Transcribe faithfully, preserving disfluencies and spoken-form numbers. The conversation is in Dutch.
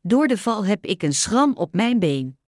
Door de val heb ik een schram op mijn been.